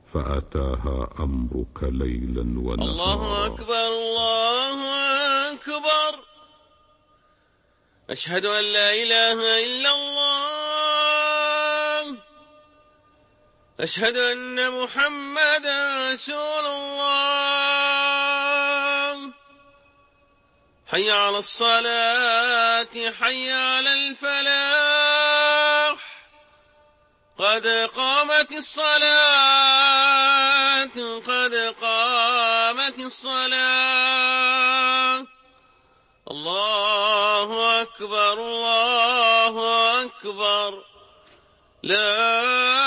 فأتاها أمرك ليلا ونهارا. الله أكبر الله أكبر. أشهد أن لا إله إلا الله. أشهد أن محمدا رسول الله. حي على الصلاة حي على الفلاح. قد قامت الصلاة قد قامت الصلاة. الله أكبر الله أكبر. لا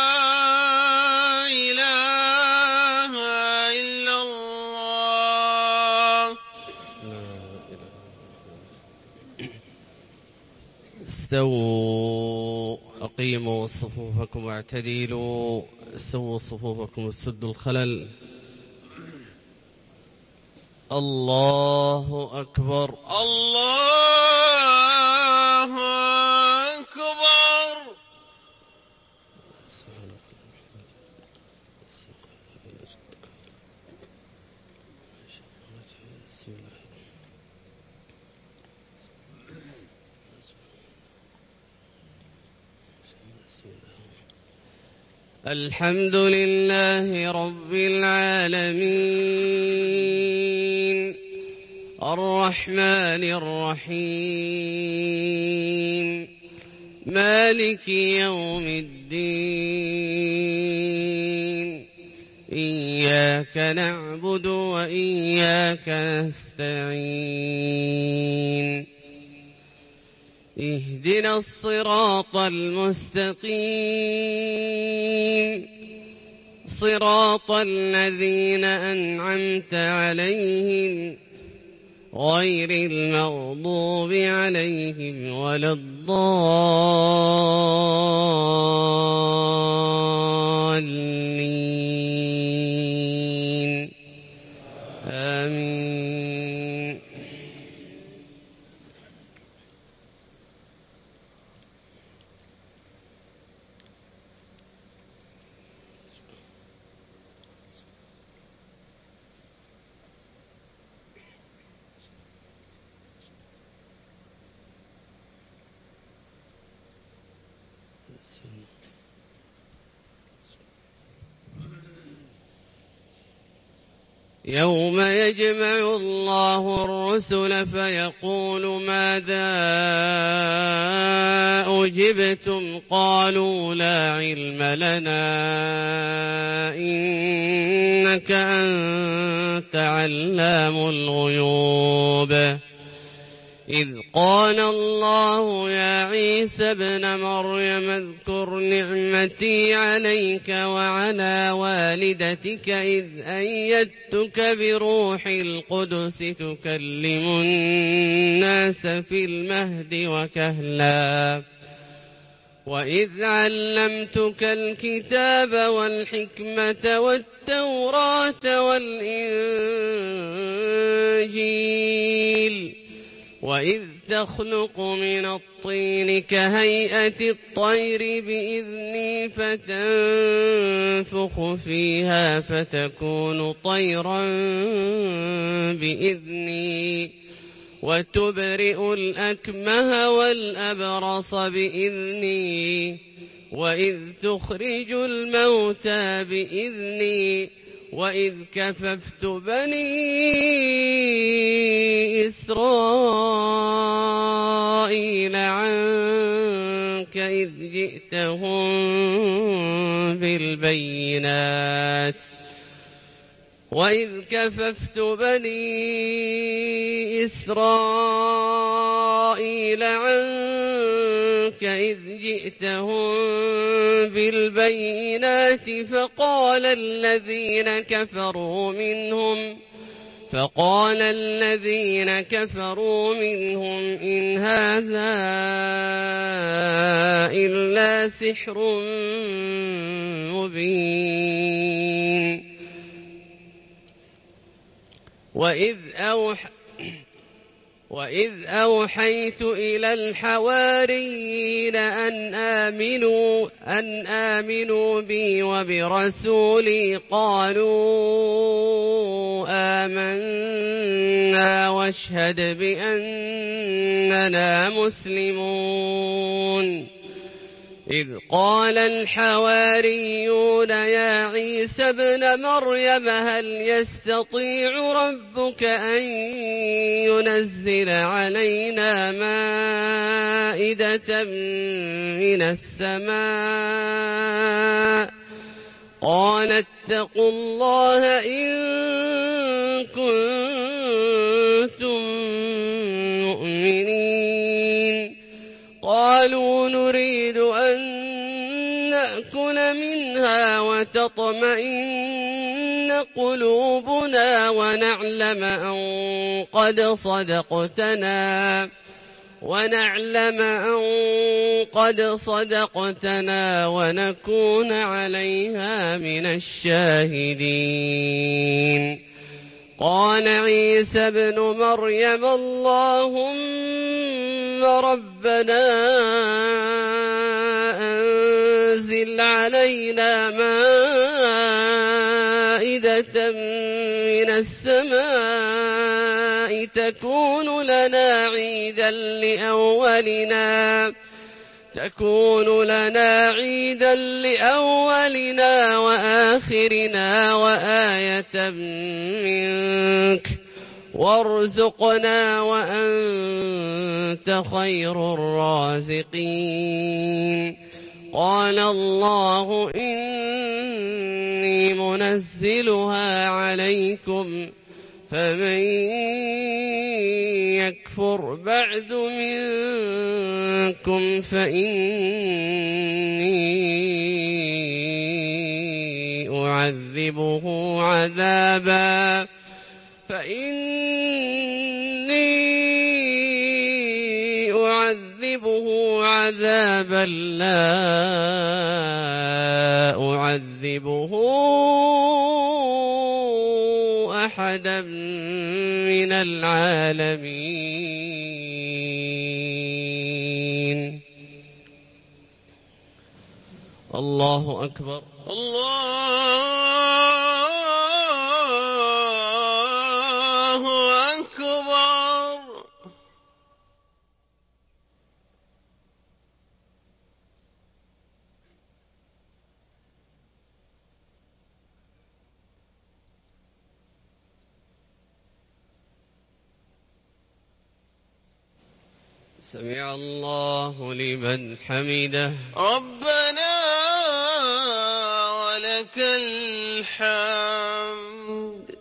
إله إلا الله. استووا أقيموا صفوفكم واعتدلوا. سووا صفوفكم وسدوا الخلل. الله أكبر الله أكبر. الحمد لله رب العالمين الرحمن الرحيم مالك يوم الدين. إياك نعبد وإياك نستعين. اهدنا الصراط المستقيم صراط الذين أنعمت عليهم غير المغضوب عليهم ولا الضالين. آمين. يوم يجمع الله الرسل فيقول ماذا أجبتم قالوا لا علم لنا إنك أنت علام الغيوب. إذ قال الله يا عيسى ابن مريم اذكر نعمتي عليك وعلى والدتك إذ أيدتك بروح القدس تكلم الناس في المهد وكهلا وإذ علمتك الكتاب والحكمة والتوراة والإنجيل وإذ تخلق من الطين كهيئة الطير بإذني فتنفخ فيها فتكون طيرا بإذني وتبرئ الأكمه والأبرص بإذني وإذ تخرج الموتى بإذني وإذ كففت بني إسرائيل عنك إذ جئتهم بالبينات وإذ كففت بني إسرائيل عنك إذ جئتهم بالبينات فقال الذين كفروا منهم إن هذا إلا سحر مبين. وإذ أوحيت إلى الحواريين أن آمنوا بي وبرسولي قالوا آمنا واشهد بأننا مسلمون إذ قال الحواريون يا عيسى ابن مريم هل يستطيع ربك أن ينزل علينا مائدة من السماء قال اتقوا الله إن كنتم مؤمنين قالوا نريد أن نأكل منها وتطمئن قلوبنا ونعلم أن قد صدقتنا ونكون عليها من الشاهدين قال عيسى ابن مريم اللهم ربنا أنزل علينا مائدة من السماء تكون لنا عيدا لأولنا وآخرنا وآية منك وارزقنا وأنت خير الرازقين قال الله إني منزلها عليكم فمن يكفر بعد منكم فإني أعذبه عذابا لا أعذبه أحدا من العالمين. الله أكبر. الله أكبر. سمع الله لمن حمده. ربنا ولك الحمد.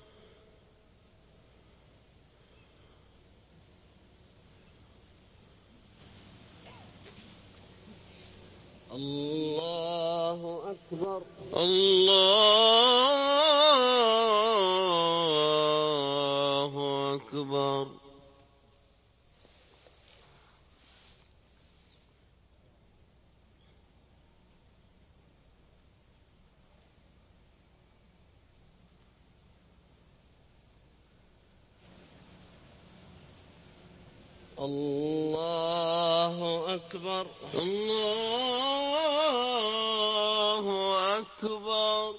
الله أكبر. الله أكبر. الله أكبر. الله أكبر.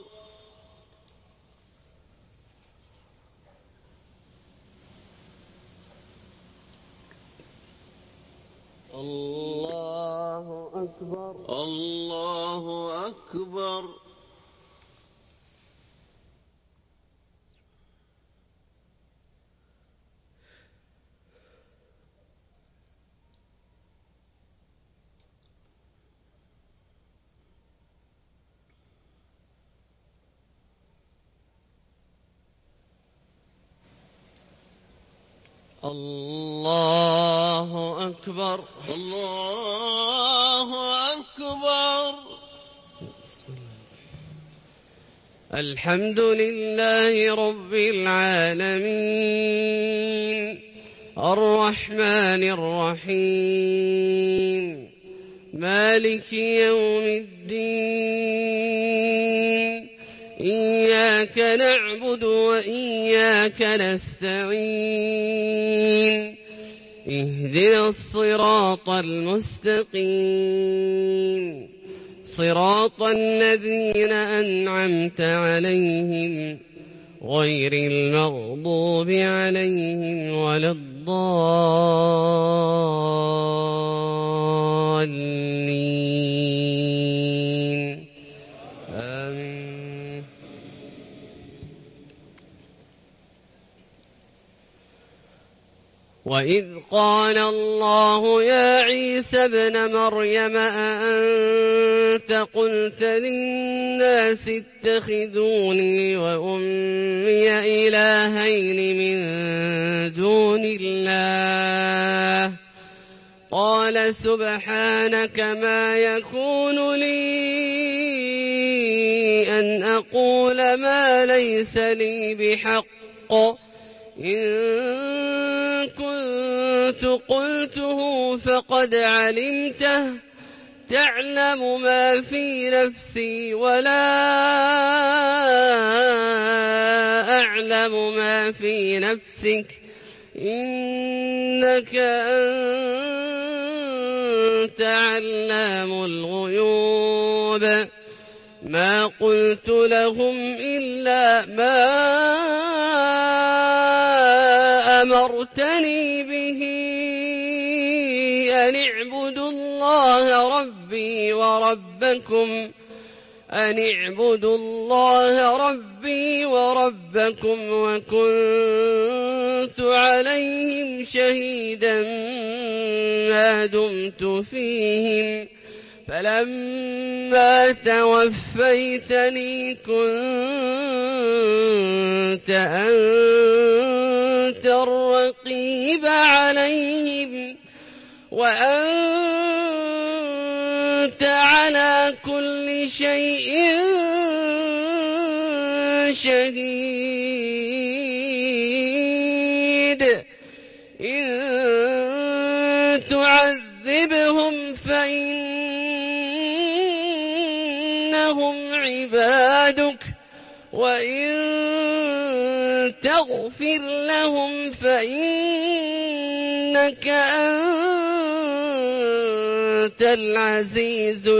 الله أكبر. الله أكبر. الله أكبر. الله أكبر. الحمد لله رب العالمين الرحمن الرحيم مالك يوم الدين إياك نعبد وإياك نستعين اهدنا الصراط المستقيم صراط الذين أنعمت عليهم غير المغضوب عليهم ولا الضالين آمين. وإذ قال الله يا عيسى ابن مريم أأنت قلت للناس اتخذوني وأمي إلهين من دون الله قال سبحانك ما يكون لي أن أقول ما ليس لي بحق إن كنت قلته فقد علمته تعلم ما في نفسي ولا أعلم ما في نفسك إنك أنت علام الغيوب ما قلت لهم إلا ما أمرتني به أن اعبدوا الله ربي وربكم وكنت عليهم شهيدا ما دمت فيهم فلما توفيتني كنت أنت الرقيب عليهم وأنت على كل شيء شهيد إن تعذبهم فإنهم عبادك وإن تغفر لهم فإنك أنت العزيز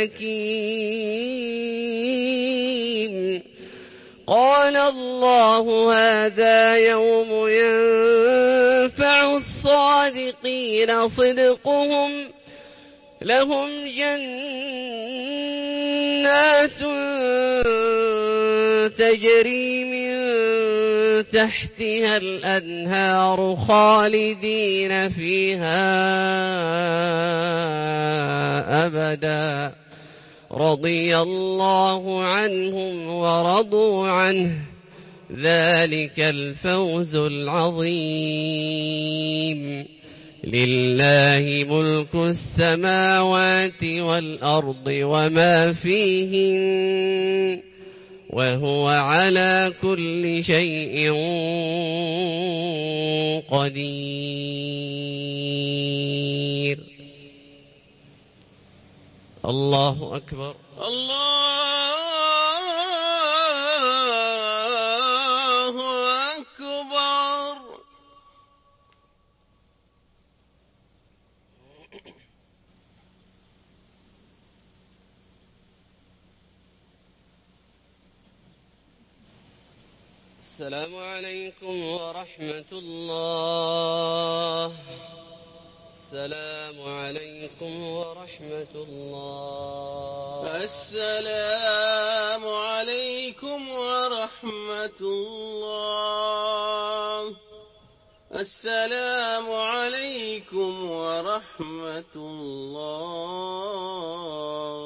الحكيم قال الله هذا يوم ينفع الصادقين صدقهم لهم جنات تجري من تحتها الأنهار خالدين فيها أبدا رضي الله عنهم ورضوا عنه ذلك الفوز العظيم لله ملك السماوات والأرض وما فيهن وهو على كل شيء قدير. الله أكبر. الله أكبر. السلام عليكم ورحمة الله. السلام عليكم ورحمة الله. السلام عليكم ورحمة الله. السلام عليكم ورحمة الله.